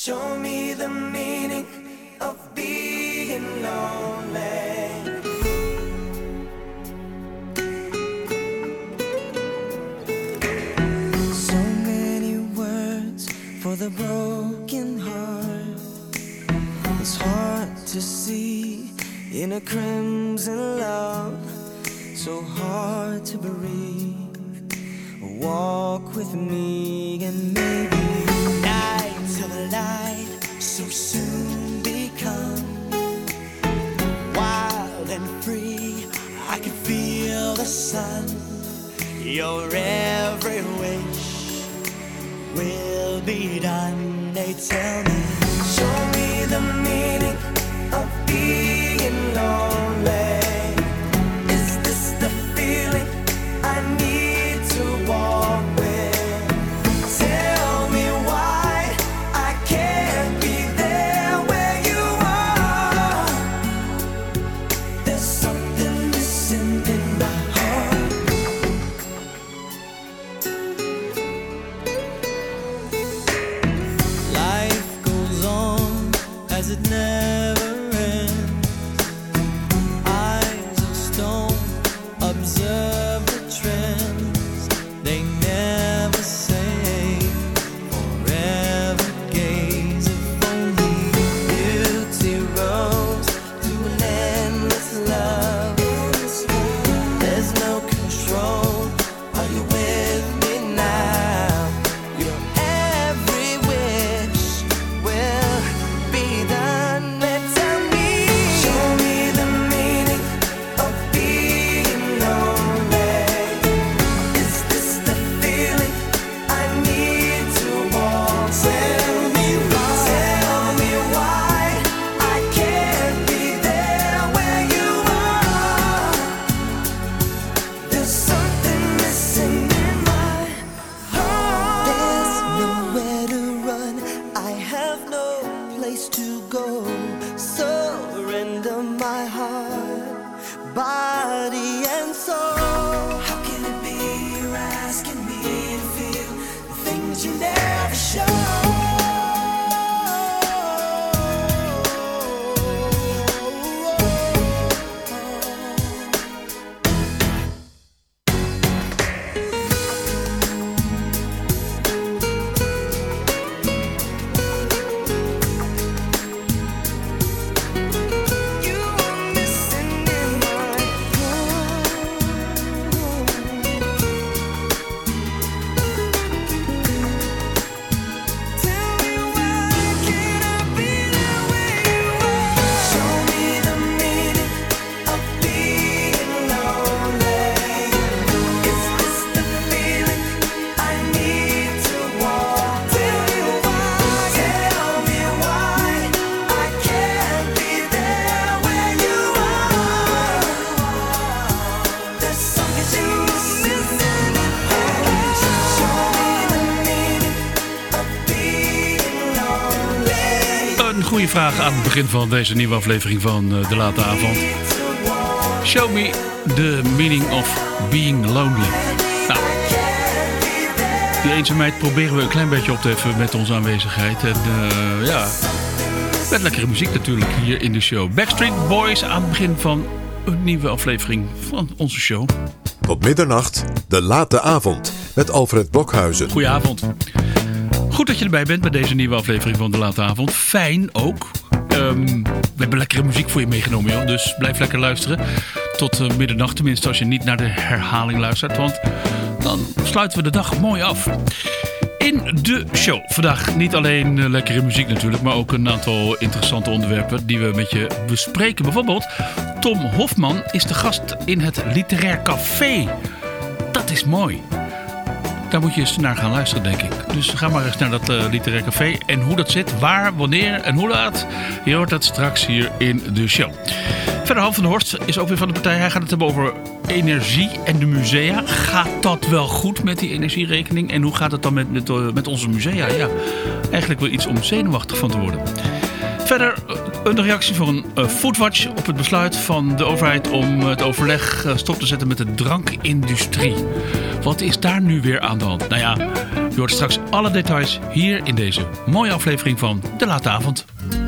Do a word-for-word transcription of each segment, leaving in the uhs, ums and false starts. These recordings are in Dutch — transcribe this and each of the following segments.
Show me the meaning of being lonely. So many words for the broken heart. It's hard to see in a crimson love. So hard to breathe. Walk with me and maybe night till the light so soon become wild and free. I can feel the sun. Your every wish will be done. They tell me, show me the meaning of being lonely. Is this the feeling I need to walk with? Tell me why I can't be there where you are. There's something missing in my heart. Life goes on as it never ends. Eyes of stone observe the trends. They never say forever gaze. If only beauty rose to an endless love. There's no control. Are you with me now? Your every wish will be done. They tell me, show me the meaning of being lonely. Is this the feeling I need to walk? Tell me why, tell me why I can't be there where you are. There's something missing in my heart. There's nowhere to run. I have no place to go. Surrender my heart, body and soul. How can it be you're asking me to feel the things you never show? You are missing in my heart. Tell me why can't I be there where you are? Show me the meaning of being lonely. Is this the feeling I need to walk? Tell me why, tell me why I can't be there where you are. There's something missing in my heart. Show me the meaning of being lonely. Een goede vraag aan het begin van deze nieuwe aflevering van uh, De Late Avond. Show me the meaning of being lonely. Nou, die eenzaamheid proberen we een klein beetje op te heffen met onze aanwezigheid. En uh, ja, met lekkere muziek natuurlijk hier in de show. Backstreet Boys aan het begin van een nieuwe aflevering van onze show. Tot middernacht, De Late Avond met Alfred Blokhuizen. Goedenavond. Goed dat je erbij bent bij deze nieuwe aflevering van De Late Avond. Fijn ook. Um, we hebben lekkere muziek voor je meegenomen, joh. Dus blijf lekker luisteren. Tot uh, middernacht, tenminste als je niet naar de herhaling luistert. Want dan sluiten we de dag mooi af. In de show vandaag niet alleen uh, lekkere muziek natuurlijk, maar ook een aantal interessante onderwerpen die we met je bespreken. Bijvoorbeeld Tom Hofman is de gast in het Literair Café. Dat is mooi. Daar moet je eens naar gaan luisteren, denk ik. Dus ga maar eens naar dat uh, Literair Café. En hoe dat zit, waar, wanneer en hoe laat, je hoort dat straks hier in de show. Verder, Han van der Horst is ook weer van de partij. Hij gaat het hebben over energie en de musea. Gaat dat wel goed met die energierekening? En hoe gaat het dan met, met, uh, met onze musea? Ja, eigenlijk wel iets om zenuwachtig van te worden. Verder een reactie van een uh, Foodwatch op het besluit van de overheid om het overleg uh, stop te zetten met de drankindustrie. Wat is daar nu weer aan de hand? Nou ja, Je hoort straks alle details hier in deze mooie aflevering van De Late Avond.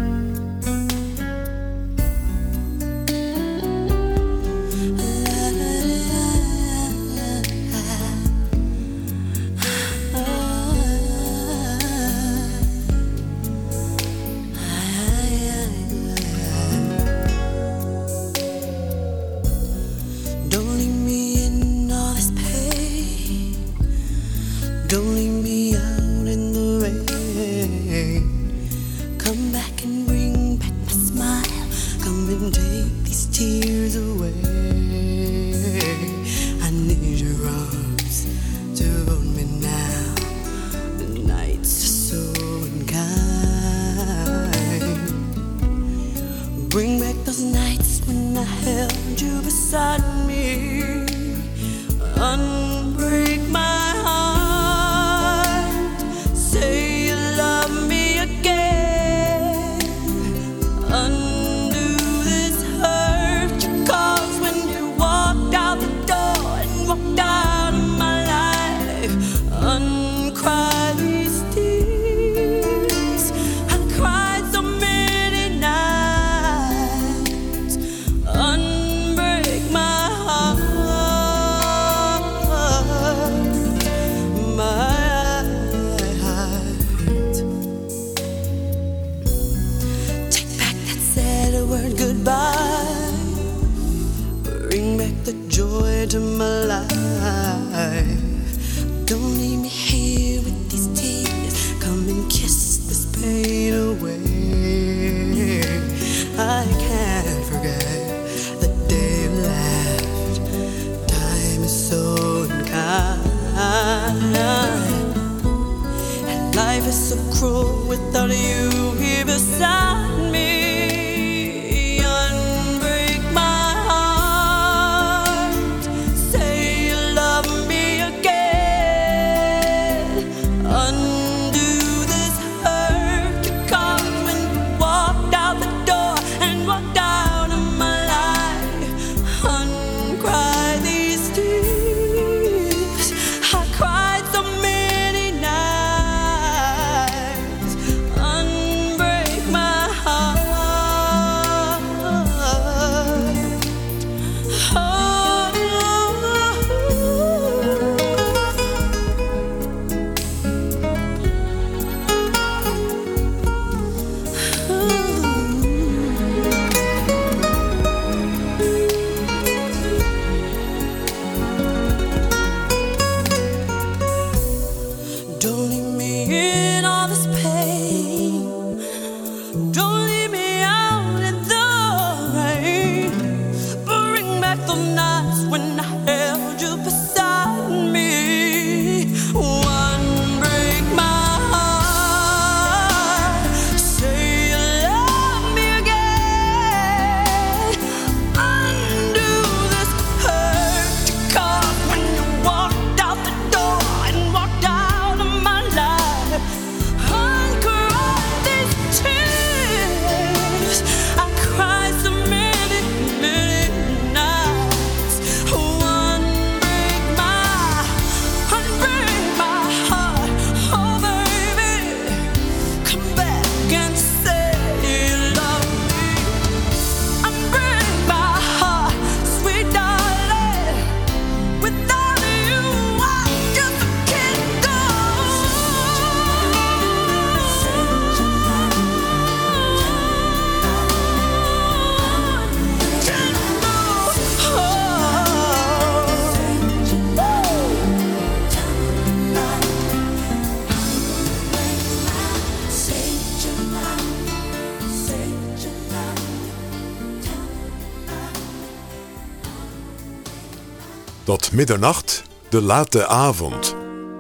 Tot middernacht, De Late Avond.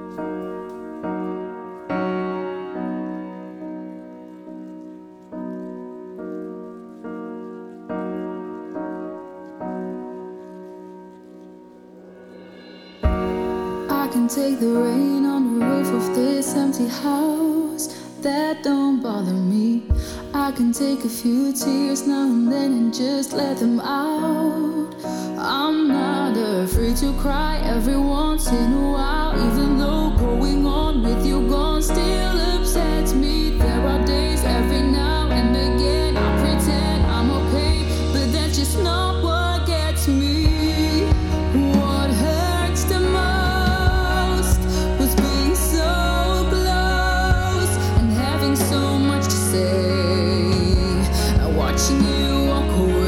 I can take the rain on the roof of this empty house. That don't bother me. I can take a few tears now and then and just let them out. I'm not afraid to cry every once in a while, even though going on with you gone still upsets me. There are days every now and again I pretend I'm okay, but that's just not what gets me. What hurts the most was being so close and having so much to say, and watching you walk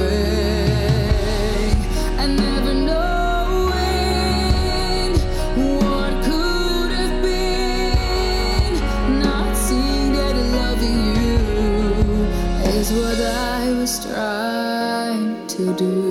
away and never knowing what could have been. Not seeing that loving you is what I was trying to do.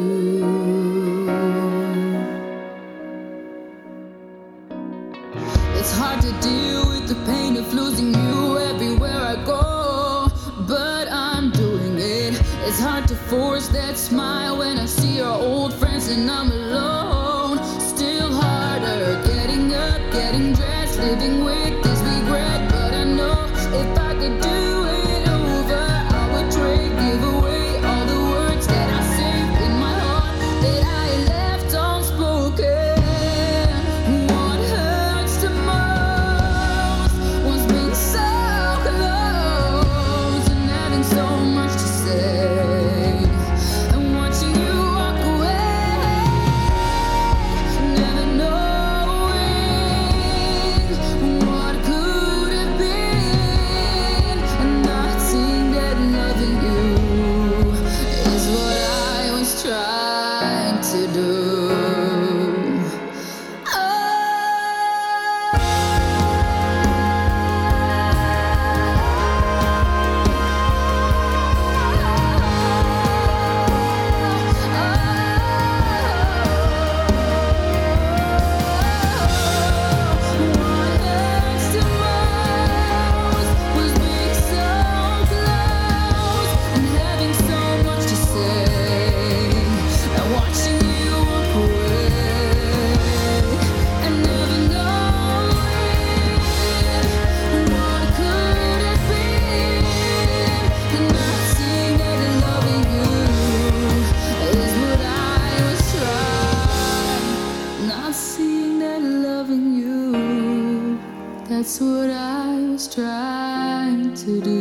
It's hard to deal with the pain of losing you everywhere I go, but I'm doing it. It's hard to force that smile when I see our old friends and I'm alone. Still harder getting up, getting dressed, living with this regret. But I know if I could do it over, I would trade, give away all the words that I saved in my heart that I left unspoken. What hurts the most was being so close and having so much to say, and watching you walk away, never knowing what could have been, and not seeing that loving you is what I was trying to do. Not seeing that loving you, that's what I was trying to do.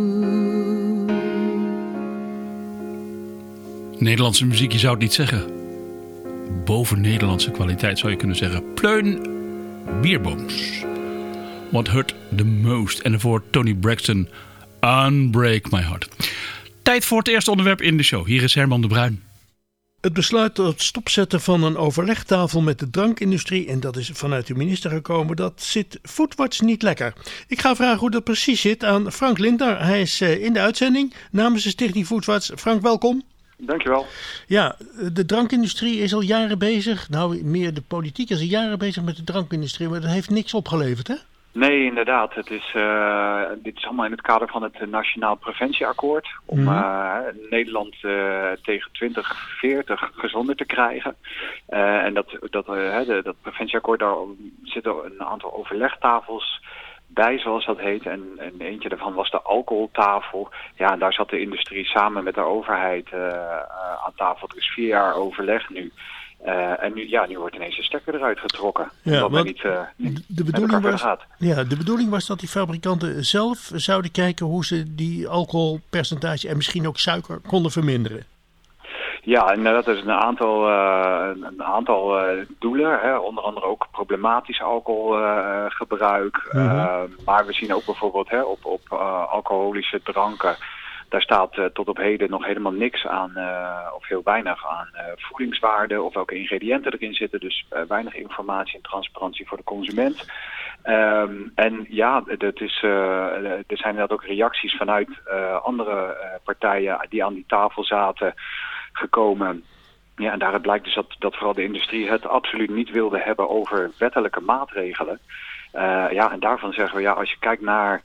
Nederlandse muziek, je zou het niet zeggen. Boven Nederlandse kwaliteit zou je kunnen zeggen. Pleun Bierbooms. What Hurt the Most. En daarvoor Tony Braxton. Unbreak My Heart. Tijd voor het eerste onderwerp in de show. Hier is Herman de Bruin. Het besluit tot stopzetten van een overlegtafel met de drankindustrie, en dat is vanuit de minister gekomen, dat zit Foodwatch niet lekker. Ik ga vragen hoe dat precies zit aan Frank Lindner. Hij is in de uitzending namens de stichting Foodwatch. Frank, welkom. Dankjewel. Ja, de drankindustrie is al jaren bezig. Nou, meer de politiek is al jaren bezig met de drankindustrie, maar dat heeft niks opgeleverd, hè? Nee, inderdaad. Het is, uh, dit is allemaal in het kader van het Nationaal Preventieakkoord. Om Mhm. uh, Nederland uh, tegen twintig veertig gezonder te krijgen. Uh, en dat, dat, uh, de, dat preventieakkoord, daar zitten een aantal overlegtafels bij, zoals dat heet. En, en eentje daarvan was de alcoholtafel. Ja, en daar zat de industrie samen met de overheid uh, uh, aan tafel. Er is vier jaar overleg nu. Uh, en nu, ja, nu wordt ineens de stekker eruit getrokken. Ja, omdat men want niet, uh, niet de met bedoeling elkaar was, verder gaat. ja, de bedoeling was dat die fabrikanten zelf zouden kijken hoe ze die alcoholpercentage en misschien ook suiker konden verminderen. Ja, en dat is een aantal, uh, een aantal uh, doelen, hè. Onder andere ook problematisch alcoholgebruik. Uh, Mhm. uh, maar we zien ook bijvoorbeeld hè, op, op uh, alcoholische dranken. Daar staat uh, tot op heden nog helemaal niks aan, uh, of heel weinig aan uh, voedingswaarde of welke ingrediënten erin zitten. Dus uh, weinig informatie en transparantie voor de consument. Um, en ja, dat is, uh, er zijn inderdaad ook reacties vanuit uh, andere uh, partijen die aan die tafel zaten gekomen. Ja, en daaruit blijkt dus dat, dat vooral de industrie het absoluut niet wilde hebben over wettelijke maatregelen. Uh, ja, en daarvan zeggen we, ja, als je kijkt naar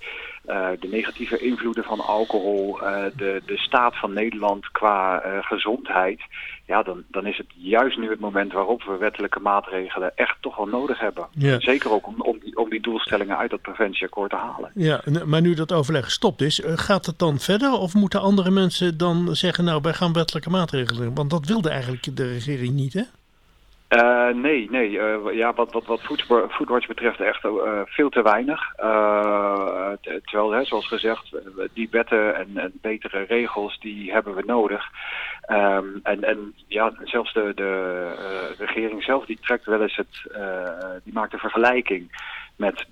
uh, de negatieve invloeden van alcohol, uh, de, de staat van Nederland qua uh, gezondheid, ja, dan, dan is het juist nu het moment waarop we wettelijke maatregelen echt toch wel nodig hebben. Ja. Zeker ook om, om, die, om die doelstellingen uit dat preventieakkoord te halen. Ja, maar nu dat overleg gestopt is, gaat het dan verder of moeten andere mensen dan zeggen, nou, wij gaan wettelijke maatregelen? Want dat wilde eigenlijk de regering niet, hè? Uh, nee, nee. Uh, ja, wat, wat, wat Foodwatch betreft echt uh, veel te weinig. Uh, t- terwijl, hè, zoals gezegd, die wetten en, en betere regels, die hebben we nodig. Um, en, en ja, zelfs de, de uh, regering zelf, die trekt wel eens het, uh, die maakt een vergelijking met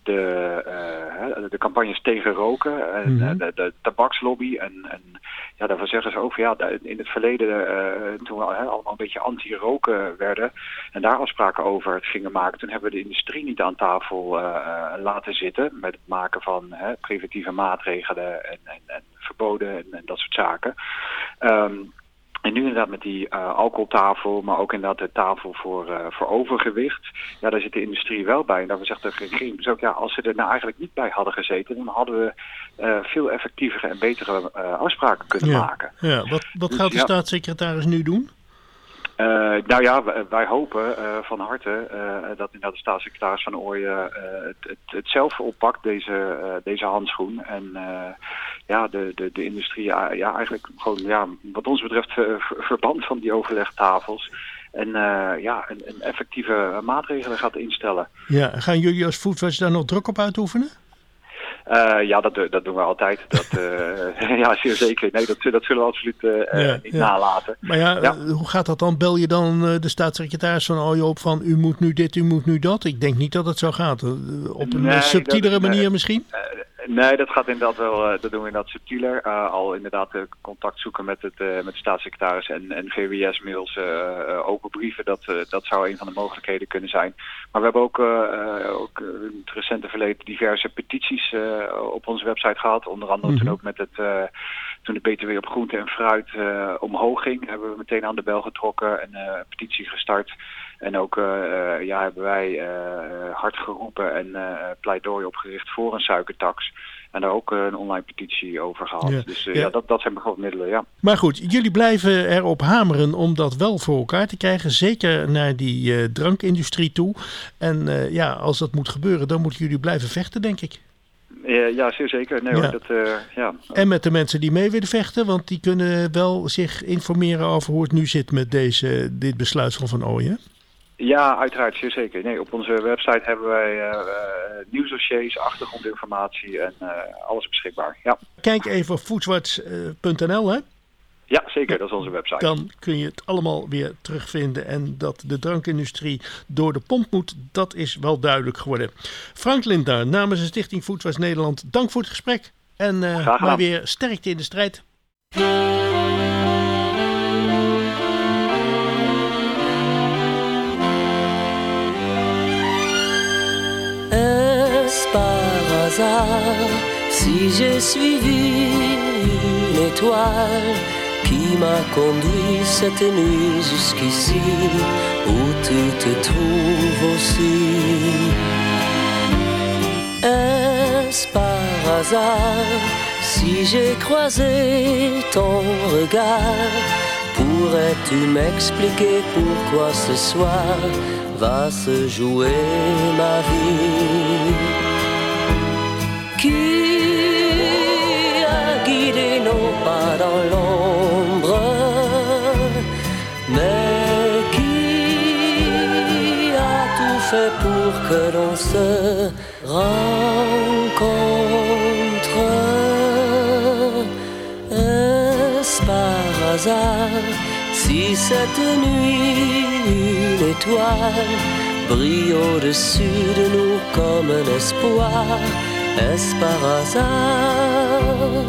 de, uh, de campagnes tegen roken en mm-hmm. de, de tabakslobby. En, en ja, daarvan zeggen ze ook van ja, in het verleden, uh, toen we uh, allemaal een beetje anti-roken werden en daar afspraken over gingen maken, toen hebben we de industrie niet aan tafel uh, uh, laten zitten met het maken van uh, preventieve maatregelen en, en, en verboden en, en dat soort zaken. Um, En nu inderdaad met die uh, alcoholtafel, maar ook inderdaad de tafel voor, uh, voor overgewicht. Ja, daar zit de industrie wel bij. En daarvoor zegt de regering dus ook, ja, als ze er nou eigenlijk niet bij hadden gezeten, dan hadden we uh, veel effectievere en betere uh, afspraken kunnen ja. maken. Ja, wat, wat dus, gaat de ja. staatssecretaris nu doen? Uh, nou ja, wij, wij hopen uh, van harte uh, dat inderdaad de staatssecretaris Van Ooyen uh, het, het, het zelf oppakt, deze, uh, deze handschoen. En uh, ja, de, de, de industrie uh, ja, eigenlijk gewoon, ja, wat ons betreft, uh, verband van die overlegtafels. En uh, ja, een, een effectieve maatregelen gaat instellen. Ja, gaan jullie als Foodwatch daar nog druk op uitoefenen? Uh, ja, dat, dat doen we altijd. Dat, uh, ja, zeer zeker. Nee, dat, dat zullen we absoluut uh, ja, niet ja. nalaten. Maar ja, ja, hoe gaat dat dan? Bel je dan uh, de staatssecretaris Van Ooyen op van u moet nu dit, u moet nu dat? Ik denk niet dat het zo gaat. Uh, op een nee, subtielere dat, manier uh, misschien? Uh, Nee, dat gaat inderdaad wel, uh, dat doen we inderdaad subtieler. Uh, al inderdaad uh, contact zoeken met, het, uh, met de staatssecretaris en, en V W S-mails, uh, uh, open brieven. Dat, uh, dat zou een van de mogelijkheden kunnen zijn. Maar we hebben ook, uh, uh, ook in het recente verleden diverse petities uh, op onze website gehad. Onder andere mm-hmm. toen ook met het, uh, toen de B T W op groente en fruit uh, omhoog ging, hebben we meteen aan de bel getrokken en uh, een petitie gestart. En ook uh, ja, hebben wij uh, hard geroepen en uh, pleidooi opgericht voor een suikertax. En daar ook uh, een online petitie over gehad. Ja, dus uh, ja. ja, dat, dat zijn bijvoorbeeld middelen, ja. Maar goed, jullie blijven erop hameren om dat wel voor elkaar te krijgen. Zeker naar die uh, drankindustrie toe. En uh, ja, als dat moet gebeuren, dan moeten jullie blijven vechten, denk ik. Ja, ja zeer zeker. Nee, ja. Hoor, dat, uh, ja. En met de mensen die mee willen vechten, want die kunnen wel zich informeren over hoe het nu zit met deze, dit besluit van Van Ooyen. Ja, uiteraard, zeer zeker. Nee, op onze website hebben wij uh, uh, nieuwsdossiers, achtergrondinformatie en uh, alles beschikbaar. Ja. Kijk even op foodwatch punt n l, hè? Ja, zeker. Dat is onze website. Dan kun je het allemaal weer terugvinden. En dat de drankindustrie door de pomp moet, dat is wel duidelijk geworden. Frank Lindner, namens de Stichting Foodwatch Nederland, dank voor het gesprek. En uh, maar weer sterkte in de strijd. Par hasard, si j'ai suivi une étoile qui m'a conduit cette nuit jusqu'ici, où tu te trouves aussi. Est-ce par hasard, si j'ai croisé ton regard, pourrais-tu m'expliquer pourquoi ce soir va se jouer ma vie? Qui a guidé nos pas dans l'ombre, mais qui a tout fait pour que l'on se rencontre? Est-ce par hasard si cette nuit une étoile brille au-dessus de nous comme un espoir? Est-ce par hasard?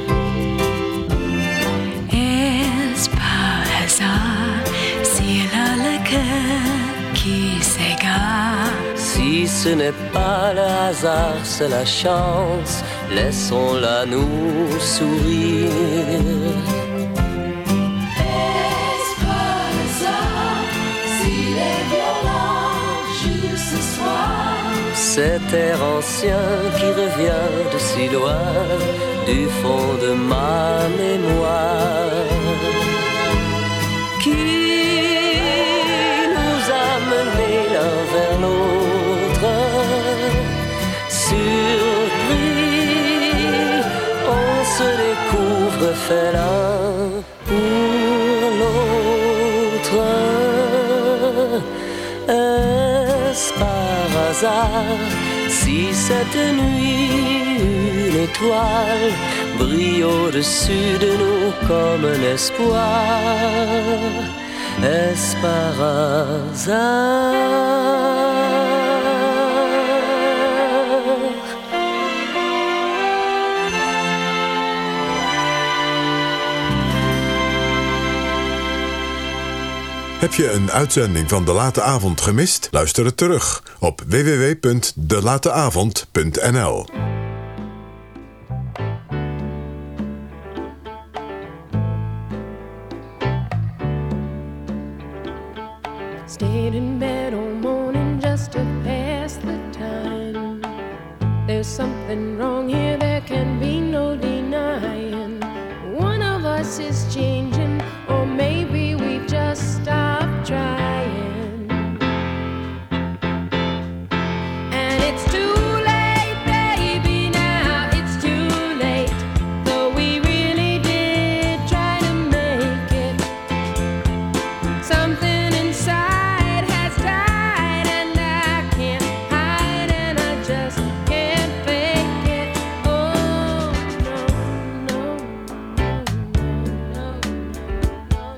Est-ce par hasard si elle a le cœur qui s'égare? Si ce n'est pas le hasard, c'est la chance, laissons-la nous sourire. Est-ce par hasard si les violons jouent ce soir? cet air ancien qui revient de si loin, du fond de ma mémoire, qui nous a menés l'un vers l'autre, surpris, on se découvre fait l'un pour l'autre. Est-ce par hasard si cette nuit une étoile brille au-dessus de nous comme un espoir? Est-ce par hasard? Heb je een uitzending van De Late Avond gemist? Luister het terug op w w w punt de late avond punt n l. Stayed in bed all morning just to pass the time. There's something wrong here, there can be no denying. One of us is changing, or maybe we've just stopped trying. And it's too late, baby, now it's too late. Though we really did try to make it. Something inside has died and I can't hide and I just can't fake it. Oh, no, no, no, no, no.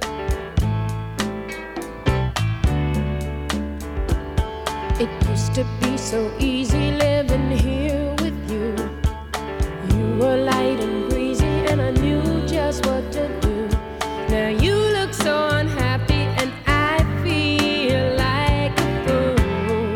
It used to be so easy living here with you. You were light and breezy and I knew just what to do. Now you look so unhappy and I feel like a fool.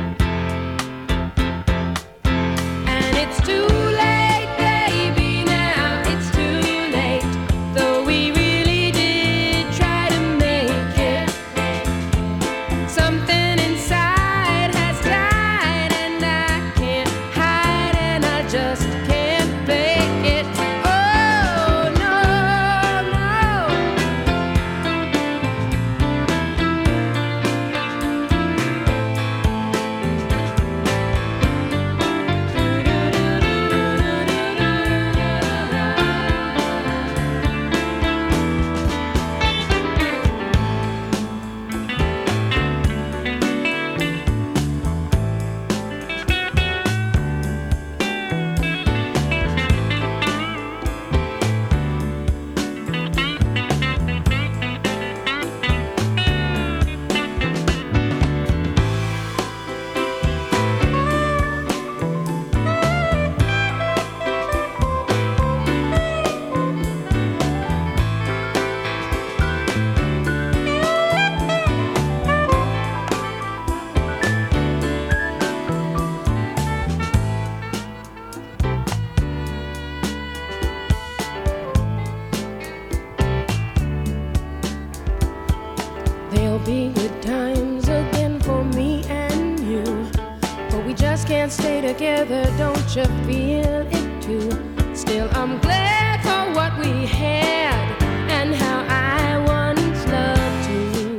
And it's too late, baby, now it's too late. Though we really did try to make it. Something inside has died and I can't hide and I just can't fake it. Oh, no, no. There'll be good times again for me and you, but we just can't stay together, don't you feel it too? Still, I'm glad for what we had and how I once loved you.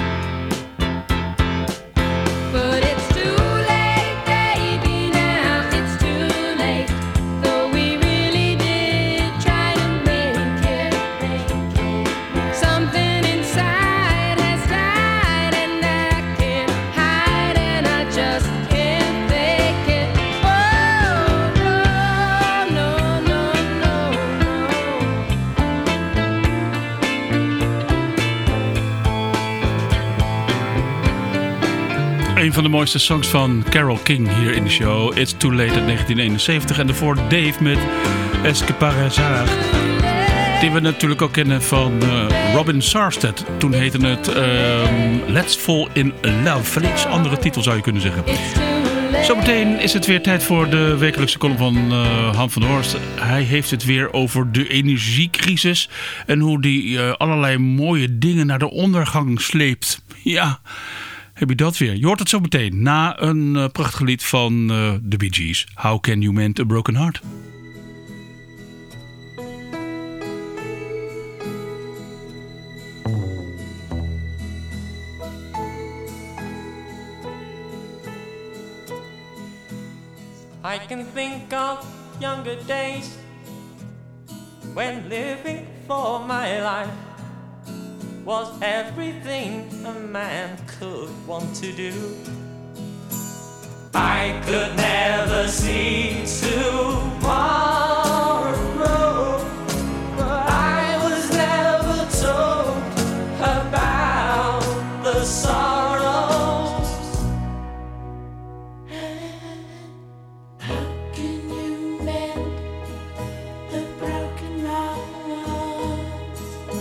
But it's too late, baby, now it's too late. Though we really did try to make it. Something inside has died and I can't hide and I just can't fake it. Oh, no, no, no, no, no. Een van de mooiste songs van Carole King hier in de show. It's Too Late uit negentien eenenzeventig. En daarvoor Dave met Est-ce que par hasard. Die we natuurlijk ook kennen van uh, Robin Sarstedt. Toen heette het uh, Let's Fall in Love. Een iets andere titel zou je kunnen zeggen. Zometeen is het weer tijd voor de wekelijkse column van uh, Han van der Horst. Hij heeft het weer over de energiecrisis. En hoe die uh, allerlei mooie dingen naar de ondergang sleept. Ja, heb je dat weer. Je hoort het zo meteen na een uh, prachtig lied van uh, de Bee Gees. How Can You Mend a Broken Heart? I can think of younger days when living for my life was everything a man could want to do. I could never see tomorrow, but I was never told about the sorrows. How can you mend a broken heart?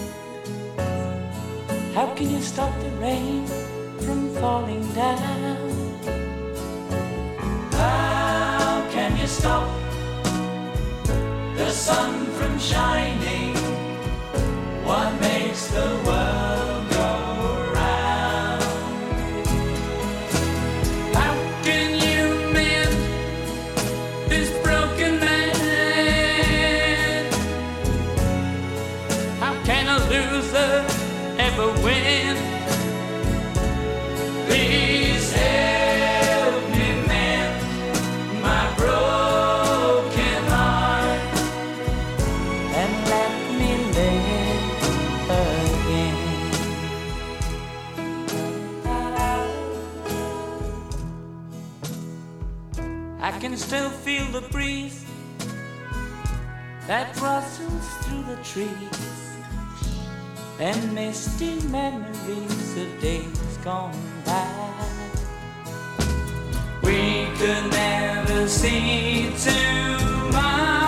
How can you stop the rain from falling down? How can you stop the sun from shining? What makes the world go round? How can you mend this broken man? How can a loser ever win? Please help me mend my broken heart And let me live again. I can still feel the breeze that rustles through the trees And misty memories of days gone by. we could never see tomorrow.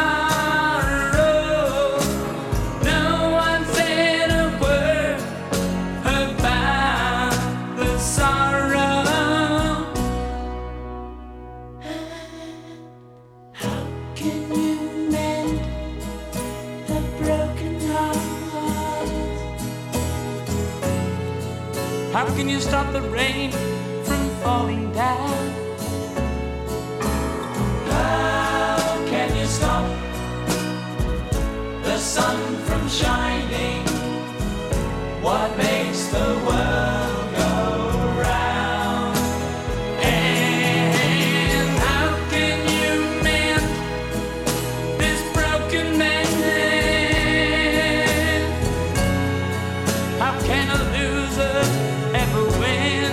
No one said a word about the sorrow. How can you mend a broken heart? How can you stop the rain from falling down? How can you stop the sun from shining? What makes the world go round? And how can you mend this broken man? How can a loser ever win?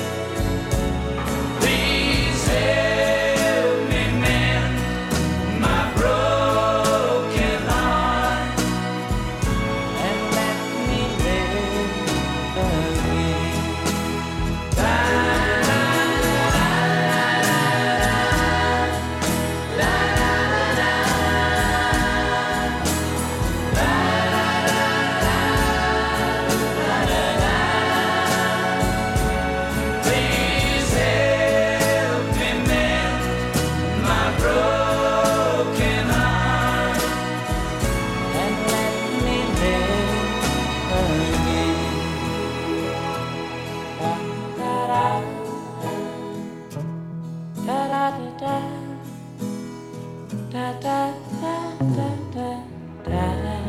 Please help me mend my broken heart And let me live again. Please help me mend my broken heart. And let me live again. Da-da-da. Da-da-da-da. Da-da-da-da-da-da.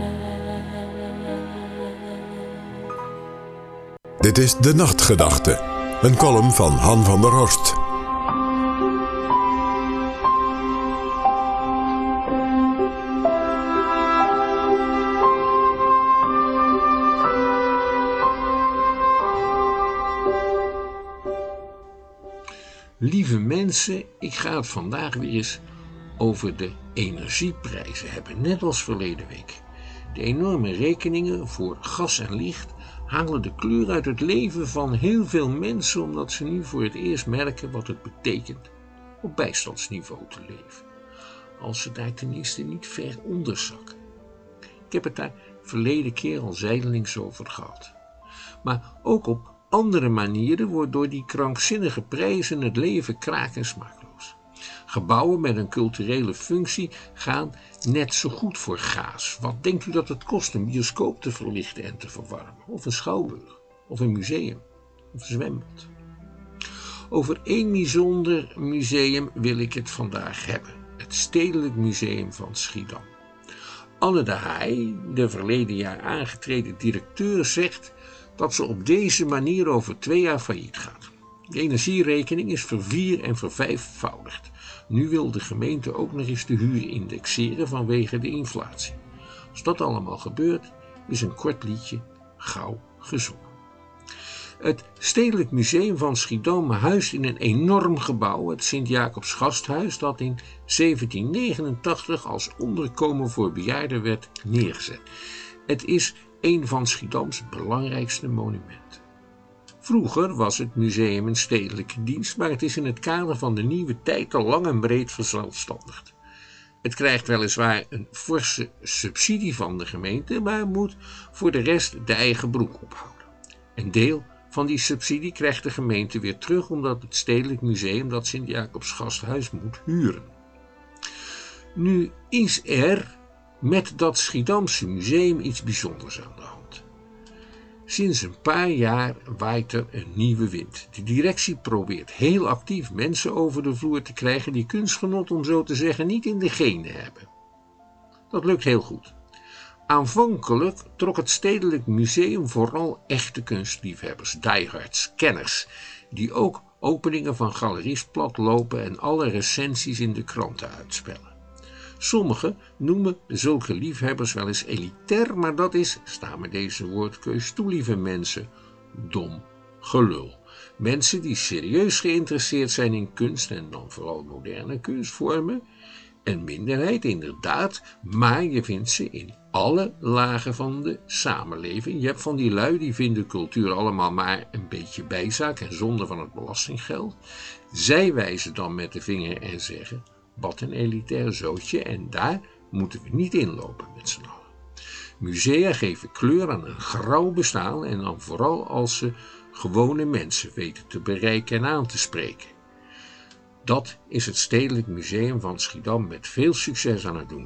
Dit is De Nachtgedachte, een column van Han van der Horst. Lieve mensen, ik ga het vandaag weer eens over de energieprijzen hebben, net als verleden week. De enorme rekeningen voor gas en licht halen de kleur uit het leven van heel veel mensen, omdat ze nu voor het eerst merken wat het betekent op bijstandsniveau te leven. Als ze daar tenminste niet ver onder zakken. Ik heb het daar verleden keer al zijdelings over gehad. Maar ook op andere manieren wordt door die krankzinnige prijzen het leven kraak en smaakloos. Gebouwen met een culturele functie gaan net zo goed voor gaas. Wat denkt u dat het kost een bioscoop te verlichten en te verwarmen? Of een schouwburg? Of een museum? Of een zwembad? Over één bijzonder museum wil ik het vandaag hebben. Het Stedelijk Museum van Schiedam. Anne de Haai, de verleden jaar aangetreden directeur, zegt dat ze op deze manier over twee jaar failliet gaat. De energierekening is vervier- en vervijfvoudigd. Nu wil de gemeente ook nog eens de huur indexeren vanwege de inflatie. Als dat allemaal gebeurt, is een kort liedje gauw gezongen. Het Stedelijk Museum van Schiedam huist in een enorm gebouw, het Sint-Jacobs Gasthuis, dat in zeventien negenentachtig als onderkomen voor bejaarden werd neergezet. Het is een van Schiedams belangrijkste monumenten. Vroeger was het museum een stedelijke dienst, maar het is in het kader van de nieuwe tijd al lang en breed verzelfstandigd. Het krijgt weliswaar een forse subsidie van de gemeente, maar moet voor de rest de eigen broek ophouden. Een deel van die subsidie krijgt de gemeente weer terug, omdat het Stedelijk Museum dat Sint-Jacobs Gasthuis moet huren. Nu is er met dat Schiedamse museum iets bijzonders aan de hand. Sinds een paar jaar waait er een nieuwe wind. De directie probeert heel actief mensen over de vloer te krijgen die kunstgenot, om zo te zeggen, niet in de genen hebben. Dat lukt heel goed. Aanvankelijk trok het Stedelijk Museum vooral echte kunstliefhebbers, diehards, kenners, die ook openingen van galeries platlopen en alle recensies in de kranten uitspellen. Sommigen noemen zulke liefhebbers wel eens elitair, maar dat is, sta me deze woordkeus toe, lieve mensen, dom gelul. Mensen die serieus geïnteresseerd zijn in kunst en dan vooral moderne kunstvormen. Een minderheid inderdaad, maar je vindt ze in alle lagen van de samenleving. Je hebt van die lui die vinden cultuur allemaal maar een beetje bijzaak en zonde van het belastinggeld. Zij wijzen dan met de vinger en zeggen: wat een elitair zootje, en daar moeten we niet inlopen met z'n allen. Musea geven kleur aan een grauw bestaan en dan vooral als ze gewone mensen weten te bereiken en aan te spreken. Dat is het Stedelijk Museum van Schiedam met veel succes aan het doen.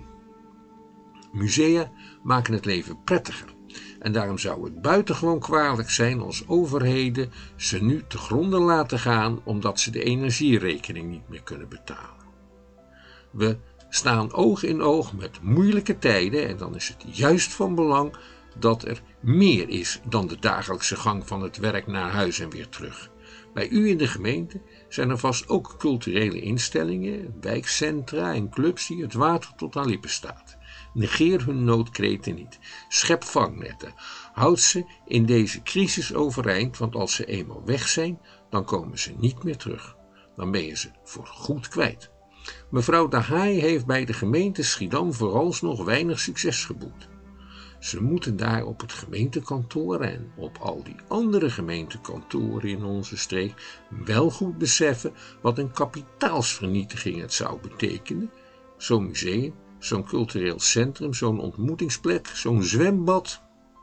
Musea maken het leven prettiger en daarom zou het buitengewoon kwalijk zijn als overheden ze nu te gronde laten gaan omdat ze de energierekening niet meer kunnen betalen. We staan oog in oog met moeilijke tijden en dan is het juist van belang dat er meer is dan de dagelijkse gang van het werk naar huis en weer terug. Bij u in de gemeente zijn er vast ook culturele instellingen, wijkcentra en clubs die het water tot aan lippen staat. Negeer hun noodkreten niet. Schep vangnetten. Houd ze in deze crisis overeind, want als ze eenmaal weg zijn, dan komen ze niet meer terug. Dan ben je ze voor goed kwijt. Mevrouw de Haai heeft bij de gemeente Schiedam vooralsnog weinig succes geboekt. Ze moeten daar op het gemeentekantoor en op al die andere gemeentekantoren in onze streek wel goed beseffen wat een kapitaalsvernietiging het zou betekenen. Zo'n museum, zo'n cultureel centrum, zo'n ontmoetingsplek, zo'n zwembad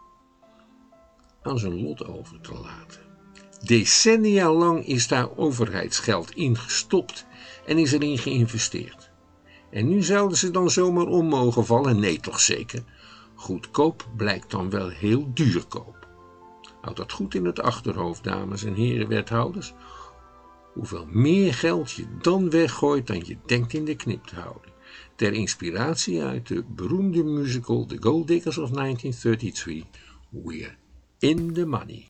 aan zijn lot over te laten. Decennia lang is daar overheidsgeld in gestopt en is erin geïnvesteerd. En nu zouden ze dan zomaar om mogen vallen? Nee, toch zeker. Goedkoop blijkt dan wel heel duurkoop. Houd dat goed in het achterhoofd, dames en heren wethouders. Hoeveel meer geld je dan weggooit dan je denkt in de knip te houden. Ter inspiratie uit de beroemde musical The Gold Diggers of negentien thirty-three. We're in the money.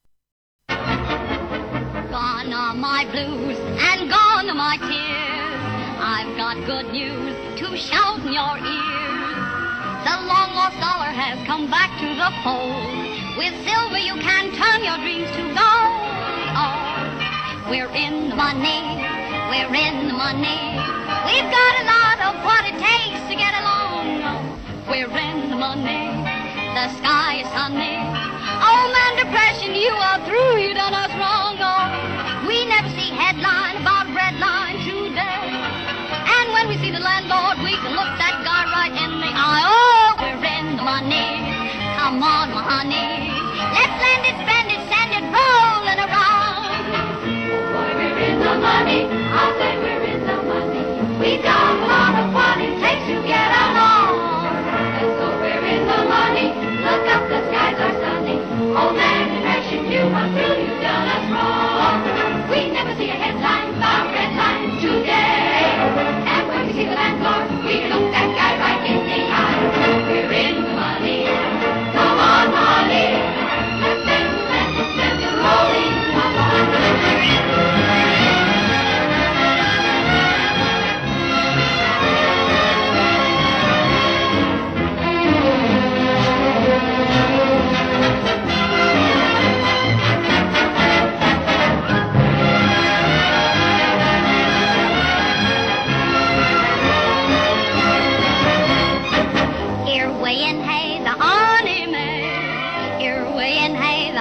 Gone are my blues and gone are my tears. I've got good news to shout in your ears. The long lost dollar has come back to the fold. With silver you can turn your dreams to gold. Oh, we're in the money, we're in the money. We've got a lot of what it takes to get along. We're in the money, the sky is sunny. Oh man, depression, you are through, you done us wrong. Oh, we never see headline about red line today. And when we see the landlord, we can look that guy right in the eye. Oh, we're in the money, come on, my honey. Let's lend it, spend it, send it rolling around. Oh boy, we're in the money, I'll say we're in the money. We've got a lot of what it takes to get along. And so we're in the money, look up, the skies are sunny. Oh man, depression, you are through, you've done us wrong. We never see a headline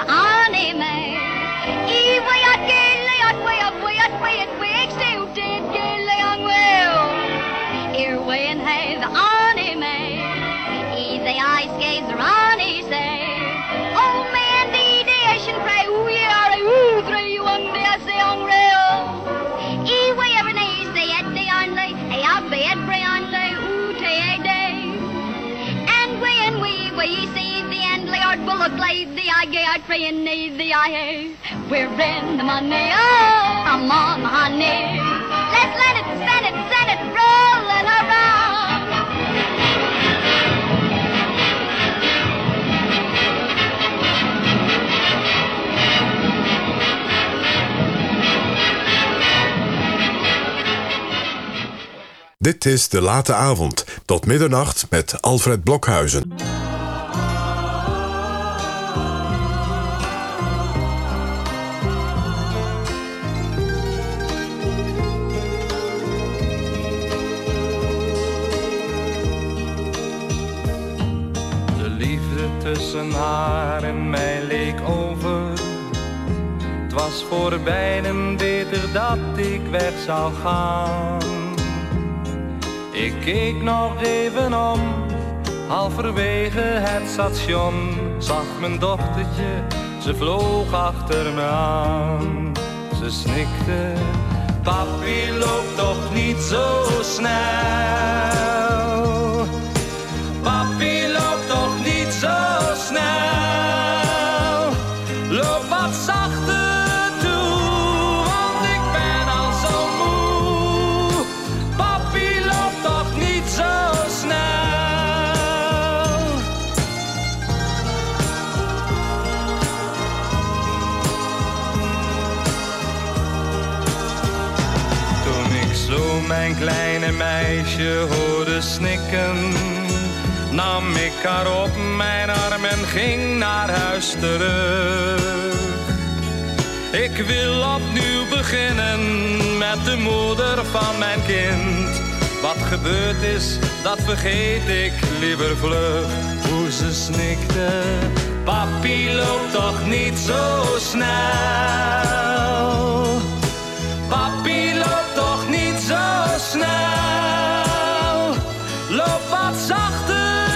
the anime. Way out, gilly, out, way up, way out, way it, way still did, gilly, on well. Here, way and hey, the anime. Easy eyes, gaze, the Ronnie say. Oh man, the nation pray, ooh, yeah, ooh, three, one, day, I say, on real. E way every day, say, at the on day, hey, I'll be at Bray on day, ooh, tay, day. And we and we, we see the end, Lord Bullock, lay the eye, gay, I pray, and need the eye, we're in the money, oh, I'm on the honey. Let's let it, send it, send it, rolling around. Dit is De Late Avond, tot middernacht met Alfred Blokhuizen. Tussen haar en mij leek over. Het was voor beiden beter dat ik weg zou gaan. Ik keek nog even om, halverwege het station. Zag mijn dochtertje, ze vloog achter me aan. Ze snikte, papi loopt toch niet zo snel. Papi loopt toch niet zo snel. Loop wat zachter toe, want ik ben al zo moe. Papi loopt toch niet zo snel. Toen ik zo mijn kleine meisje hoorde snikken, nam ik haar op mijn arm en ging naar huis terug. Ik wil opnieuw beginnen met de moeder van mijn kind. Wat gebeurd is, dat vergeet ik liever vlug. Hoe ze snikte, papi loopt toch niet zo snel. Papi loopt toch niet zo snel. Loop wat zachter.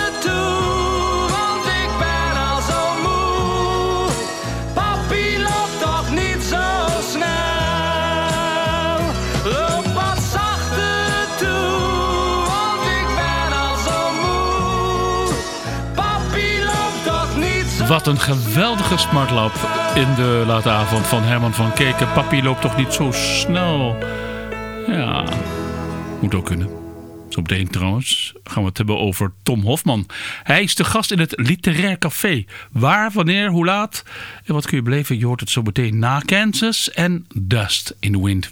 Wat een geweldige smartlap in de late avond van Herman van Keken. Papi loopt toch niet zo snel. Ja, moet ook kunnen. Zo meteen trouwens gaan we het hebben over Tom Hofman. Hij is de gast in het Literair Café. Waar, wanneer, hoe laat en wat kun je beleven? Je hoort het zo meteen na Kansas en Dust in the Wind.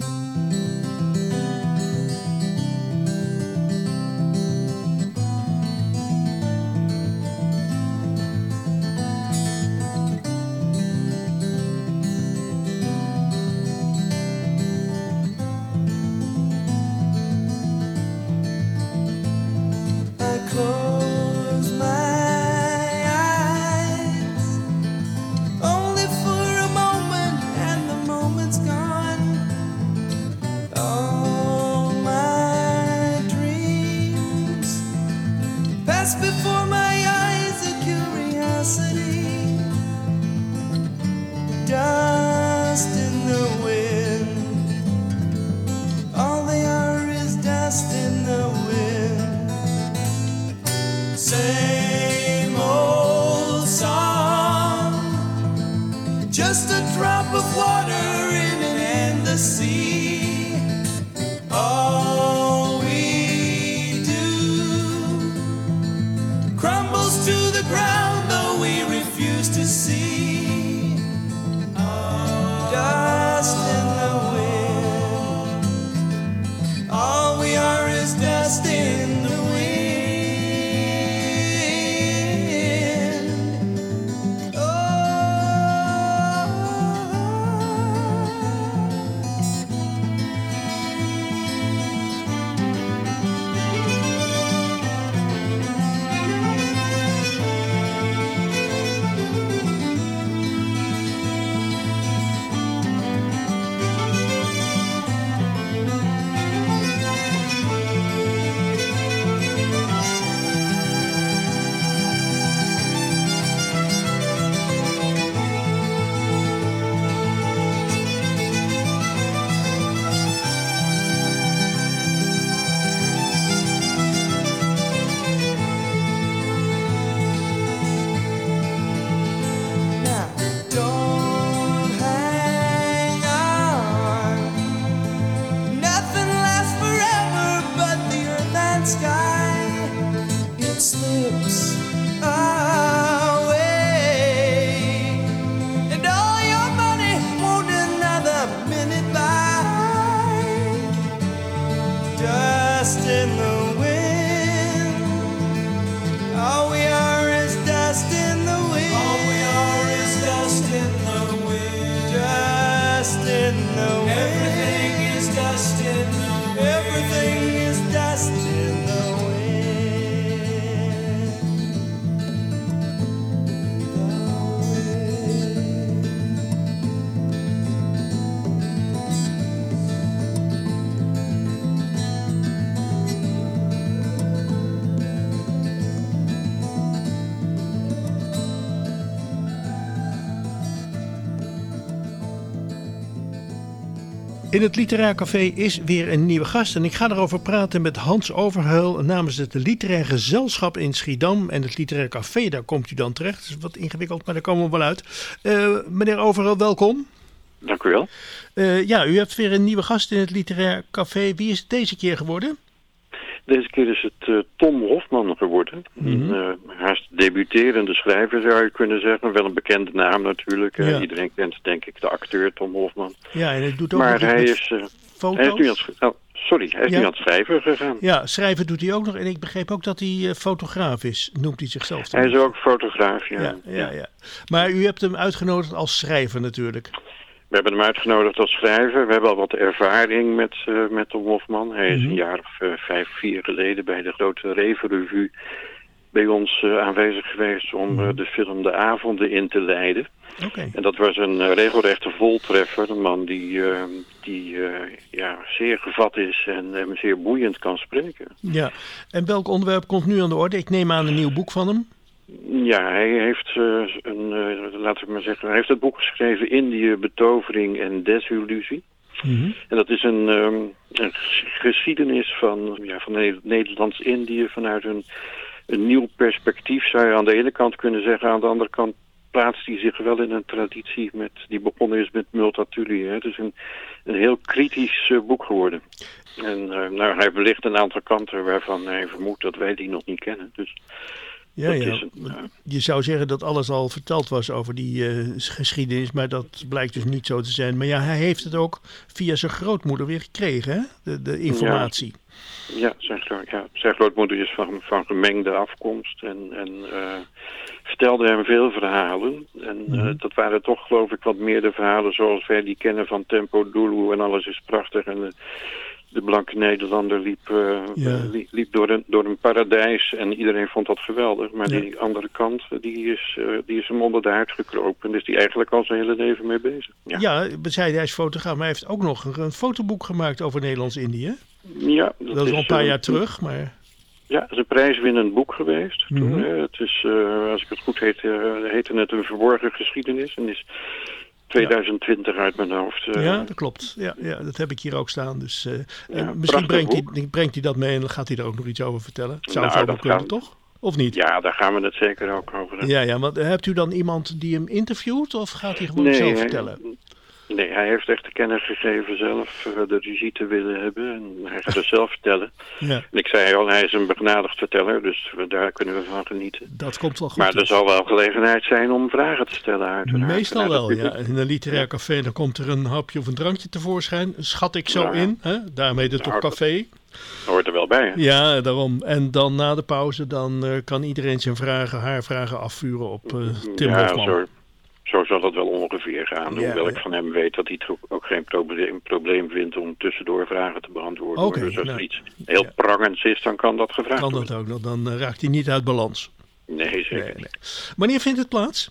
In het Literair Café is weer een nieuwe gast en ik ga erover praten met Hans Overheul namens het Literair Gezelschap in Schiedam. En het Literair Café, daar komt u dan terecht. Dat is wat ingewikkeld, maar daar komen we wel uit. Uh, meneer Overheul, welkom. Dank u wel. Uh, ja, u hebt weer een nieuwe gast in het Literair Café. Wie is het deze keer geworden? Deze keer is het uh, Tom Hofman geworden. Mm-hmm. Een uh, haast debuterende schrijver zou je kunnen zeggen. Wel een bekende naam natuurlijk. Ja. Uh, iedereen kent denk ik de acteur Tom Hofman. Ja, en hij doet ook maar nog hij met is, uh, foto's. Hij is nu aan het, oh, sorry, hij is ja. nu aan het schrijven gegaan. Ja, schrijven doet hij ook nog. En ik begreep ook dat hij uh, fotograaf is. Noemt hij zichzelf dan? Hij is ook fotograaf, ja. Ja, ja, ja. Maar u hebt hem uitgenodigd als schrijver natuurlijk. We hebben hem uitgenodigd als schrijver. We hebben al wat ervaring met, uh, met Tom Hofman. Hij is mm-hmm. een jaar of uh, vijf, vier geleden bij de grote Revenrevue bij ons uh, aanwezig geweest om uh, de film De Avonden in te leiden. Okay. En dat was een uh, regelrechte voltreffer. Een man die, uh, die uh, ja, zeer gevat is en uh, zeer boeiend kan spreken. Ja, en welk onderwerp komt nu aan de orde? Ik neem aan een nieuw boek van hem. Ja, hij heeft, uh, een, uh, laten we maar zeggen, hij heeft het boek geschreven Indië, betovering en desillusie. Mm-hmm. En dat is een, um, een geschiedenis van, ja, van Nederlands-Indië vanuit een, een nieuw perspectief, zou je aan de ene kant kunnen zeggen. Aan de andere kant plaatst hij zich wel in een traditie met, die begonnen is met Multatuli. Het is een, een heel kritisch uh, boek geworden. En uh, nou, hij belicht een aantal kanten waarvan hij vermoedt dat wij die nog niet kennen. Dus... Ja, ja. Een, uh... je zou zeggen dat alles al verteld was over die uh, geschiedenis, maar dat blijkt dus niet zo te zijn. Maar ja, hij heeft het ook via zijn grootmoeder weer gekregen, hè? De, de informatie. Ja, ja, zijn, ja, zijn grootmoeder is van, van gemengde afkomst en, en uh, vertelde hem veel verhalen. En uh, mm-hmm. dat waren toch geloof ik wat meer de verhalen zoals wij die kennen van Tempo Dulu en alles is prachtig en... Uh, De blanke Nederlander liep, uh, ja. liep, liep door, een, door een paradijs en iedereen vond dat geweldig. Maar ja. die andere kant, die is, uh, die is hem onder de huid gekropen. En is die eigenlijk al zijn hele leven mee bezig. Ja, ja zei hij is fotograaf, maar hij heeft ook nog een, een fotoboek gemaakt over Nederlands-Indië. Ja. Dat, dat is al een paar uh, jaar terug, maar... Ja, het is een prijswinnend boek geweest. Mm-hmm. Toen, uh, het is, uh, als ik het goed heet, uh, heette het Een Verborgen Geschiedenis. En is... twintig twintig ja. uit mijn hoofd. Uh, ja, dat klopt. Ja, ja, dat heb ik hier ook staan. Dus, uh, ja, misschien brengt hij, brengt hij dat mee en dan gaat hij er ook nog iets over vertellen. Het zou nou, zo wel kunnen, gaan... toch? Of niet? Ja, daar gaan we het zeker ook over hebben. Ja, ja, want hebt u dan iemand die hem interviewt of gaat hij gewoon nee, zelf hij, vertellen? Nee, hij heeft echt te kennen gegeven zelf uh, de regie te willen hebben. En hij gaat het zelf vertellen. Ja. En ik zei al, hij is een begnadigd verteller, dus we, daar kunnen we van genieten. Dat komt wel goed. Maar er zal wel gelegenheid zijn om vragen te stellen uiteraard. Meestal wel, ja. In een literair café dan komt er een hapje of een drankje tevoorschijn. Schat ik zo ja. in. Hè? Daarmee het op café. Hoort er wel bij, hè? Ja, daarom. En dan na de pauze dan uh, kan iedereen zijn vragen, haar vragen afvuren op uh, Tim ja, Hofman. Zo, zo zal het wel ongeveer gaan. Ja, hoewel ja. ik van hem weet dat hij het ook geen probleem, probleem vindt om tussendoor vragen te beantwoorden. Okay, dus als nou, er iets heel ja. prangends is, dan kan dat gevraagd kan worden. Kan dat ook nog, dan uh, raakt hij niet uit balans. Nee, zeker nee, nee. niet. Wanneer vindt het plaats?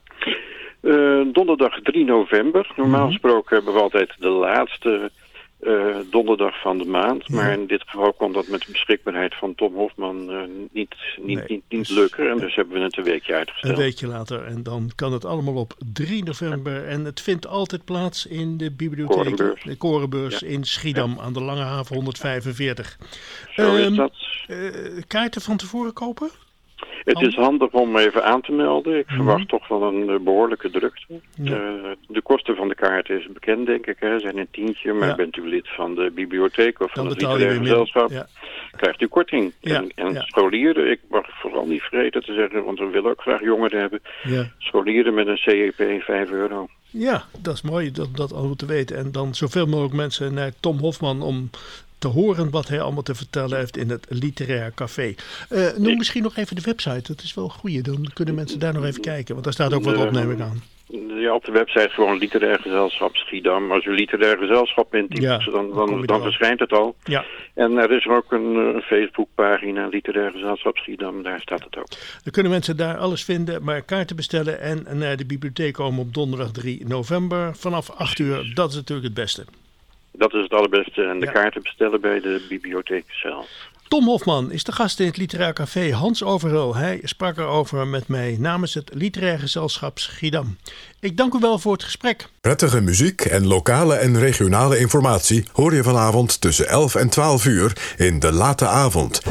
Uh, donderdag drie november. Normaal mm-hmm. gesproken hebben we altijd de laatste uh, donderdag van de maand. Ja. Maar in dit geval kon dat met de beschikbaarheid van Tom Hofman uh, niet, niet, nee, niet, niet dus, lukken. En dus hebben we het een weekje uitgesteld. Een weekje later. En dan kan het allemaal op drie november. En het vindt altijd plaats in de bibliotheek. Korenbeurs. De Korenbeurs ja. in Schiedam ja. aan de Lange Haven honderdvijfenveertig. Zo um, is dat. Uh, kaarten van tevoren kopen? Het is handig om even aan te melden. Ik verwacht mm-hmm. toch wel een uh, behoorlijke drukte. Ja. Uh, de kosten van de kaart is bekend, denk ik. Hè. Zijn een tientje, maar ja. bent u lid van de bibliotheek of van het literaire gezelschap, ja. krijgt u korting. Ja. En, en ja. scholieren, ik mag vooral niet vergeten te zeggen, want we willen ook graag jongeren hebben. Ja. Scholieren met een C E P vijf euro. Ja, dat is mooi dat dat al te weten. En dan zoveel mogelijk mensen naar Tom Hofman om te horen wat hij allemaal te vertellen heeft in het Literair Café. Uh, noem misschien nog even de website. Dat is wel een goeie. Dan kunnen mensen daar nog even kijken. Want daar staat ook wat op, neem ik aan. Ja, op de website gewoon Literair Gezelschap Schiedam. Als u Literair Gezelschap intypt, ja, dan, dan, dan, dan verschijnt het al. Ja. En er is ook een, een Facebookpagina, Literair Gezelschap Schiedam. Daar staat het ook. Dan kunnen mensen daar alles vinden, maar kaarten bestellen en naar de bibliotheek komen op donderdag drie november. Vanaf acht uur, dat is natuurlijk het beste. Dat is het allerbeste. En de ja. kaarten bestellen bij de bibliotheek zelf. Tom Hofman is de gast in het literair café Hans Overhul. Hij sprak erover met mij namens het literair gezelschap Schiedam. Ik dank u wel voor het gesprek. Prettige muziek en lokale en regionale informatie hoor je vanavond tussen elf en twaalf uur in De Late Avond.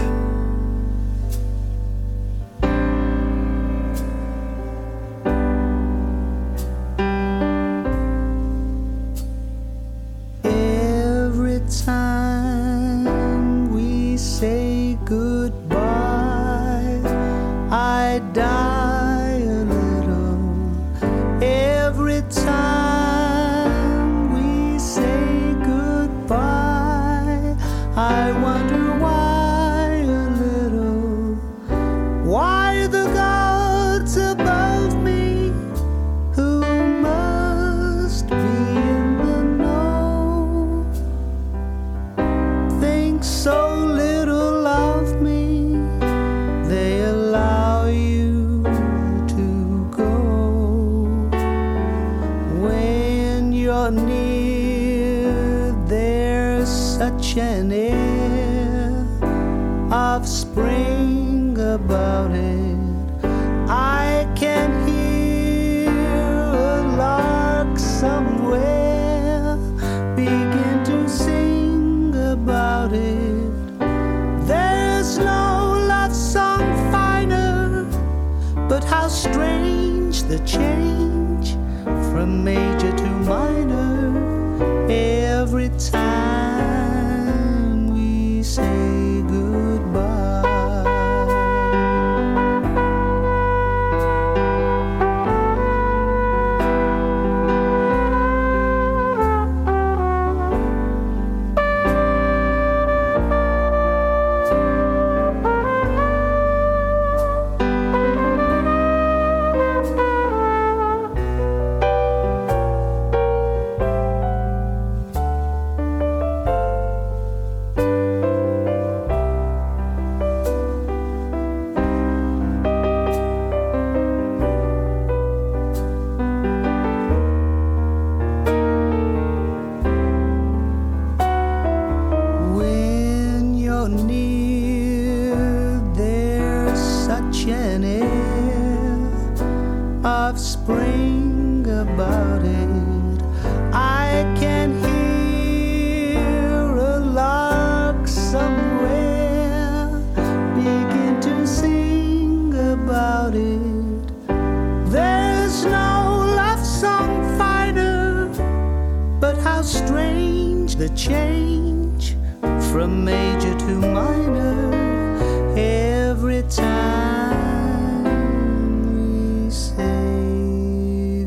Every time we say goodbye, I die a little. Every time we say goodbye, I wonder why a little. Why the gods above me, who must be in the know, think so little of me, they allow you to go. When you're near, there's such an air of spring about it. I can hear a lark somewhere begin to sing about it. There's no love song finer, but how strange the change from major to minor every time we say goodbye. When you're near, there's such an air of spring about it. I can hear a lark somewhere begin to sing about it. There's no love song finer, but how strange the change from major to minor every time we say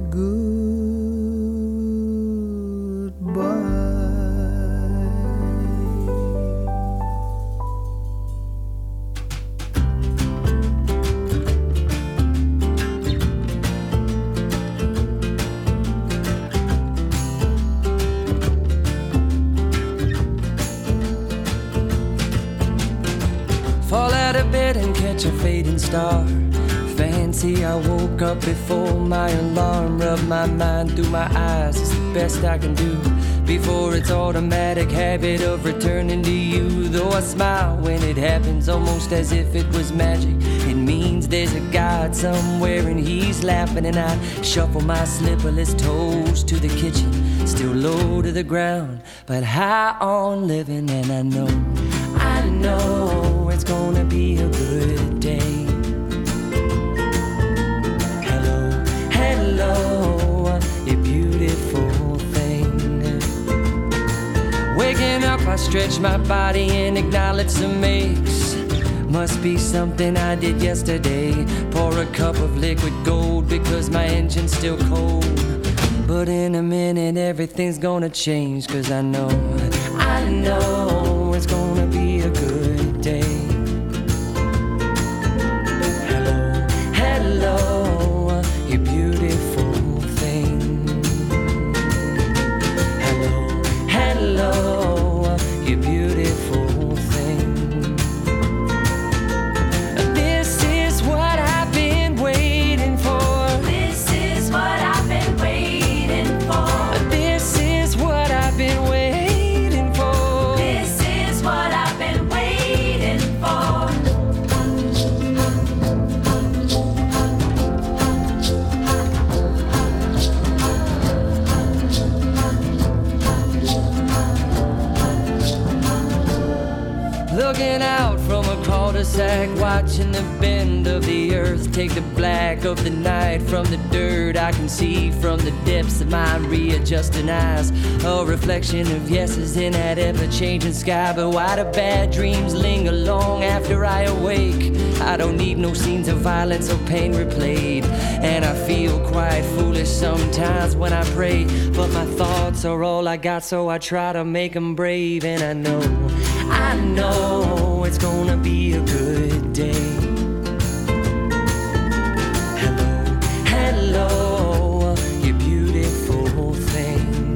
Fall out of bed and catch a fading star. Fancy I woke up before my alarm. Rub my mind through my eyes, it's the best I can do before its automatic habit of returning to you. Though I smile when it happens, almost as if it was magic. It means there's a God somewhere and he's laughing. And I shuffle my slipperless toes to the kitchen, still low to the ground, but high on living. And I know, I know it's gonna be a good day. Hello, hello, you beautiful thing. Waking up, I stretch my body and acknowledge some aches. Must be something I did yesterday. Pour a cup of liquid gold because my engine's still cold. But in a minute everything's gonna change, 'cause I know, I know it's gonna be a good day. Hello, hello, you beautiful thing. Hello, hello, you beautiful thing. This is what I've been waiting for. This is what I've been waiting for. This is what I've been waiting for. This is what I've been waiting cul-de-sac, watching the bend of the earth take the black of the night from the dirt. I can see from the depths of my readjusting eyes a reflection of yeses in that ever-changing sky. But why do bad dreams linger long after I awake? I don't need no scenes of violence or pain replayed, and I feel quite foolish sometimes when I pray, but my thoughts are all I got, so I try to make them brave. And I know, I know it's gonna be a good day. Hello, hello, you beautiful thing.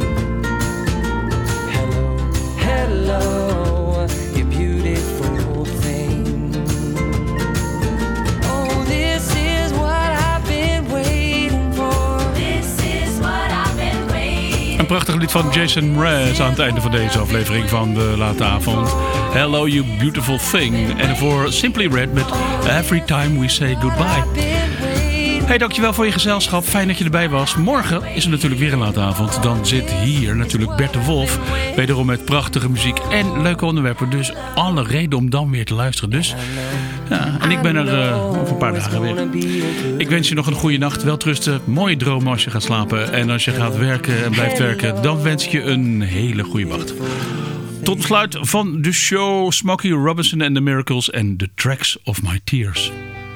Hello, hello, you beautiful thing. Oh, this is what I've been waiting for. This is what I've been waiting. Een prachtig lied van Jason Mraz aan het einde van deze aflevering van De Late Avond. Hello You Beautiful Thing. En voor Simply Red met Every Time We Say Goodbye. Hey, dankjewel voor je gezelschap. Fijn dat je erbij was. Morgen is er natuurlijk weer een late avond. Dan zit hier natuurlijk Bert de Wolf. Wederom met prachtige muziek en leuke onderwerpen. Dus alle reden om dan weer te luisteren. Dus ja, en ik ben er uh, over een paar dagen weer. Ik wens je nog een goede nacht. Welterusten. Mooie dromen als je gaat slapen. En als je gaat werken en blijft werken, dan wens ik je een hele goede wacht. Tot besluit van de show Smokey Robinson and the Miracles en The Tracks of My Tears.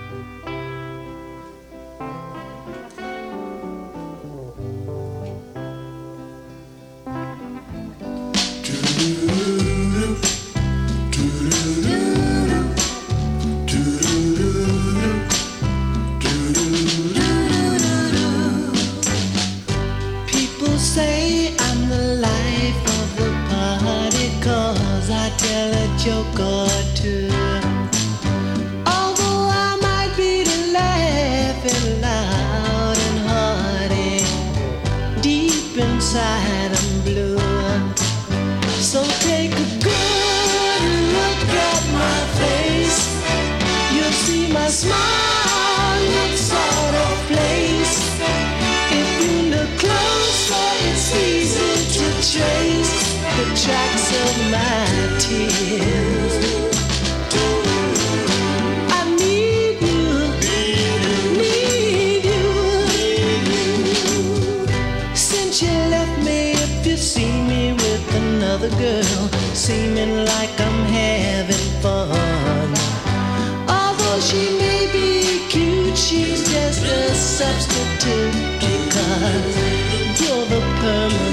People say I'm the life of the party 'cause I tell a joke or two. Although I might be the laughing loud and hearty, deep inside I'm blue. So take a good look at my face. You'll see my smile looks sort of place. If you look closer, it's easy to trace the tracks of my tears. I need you, need you. Since you left me, if you see me with another girl, seeming like I'm having fun. Although she may be cute, she's just a substitute because you're the permanent